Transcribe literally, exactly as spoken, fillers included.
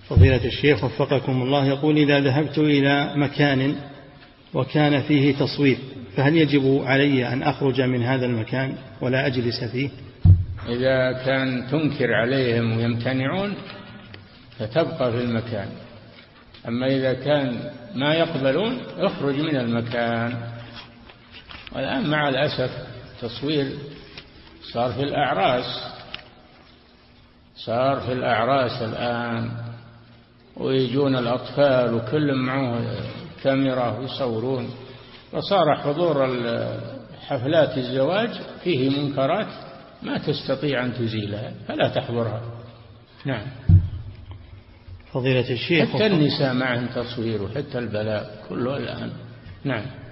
فضيلة الشيخ وفقكم الله، يقول: إذا ذهبت إلى مكان وكان فيه تصوير فهل يجب علي أن أخرج من هذا المكان ولا أجلس فيه؟ إذا كان تنكر عليهم ويمتنعون فتبقى في المكان، أما إذا كان ما يقبلون اخرج من المكان. والآن مع الأسف تصوير صار في الأعراس صار في الأعراس الآن، ويجون الأطفال وكل معه كاميرا ويصورون، وصار حضور حفلات الزواج فيه منكرات ما تستطيع أن تزيلها فلا تحضرها. نعم. فضيلة الشيخ حتى النساء معهم تصوير وحتى البلاء كله الآن. نعم.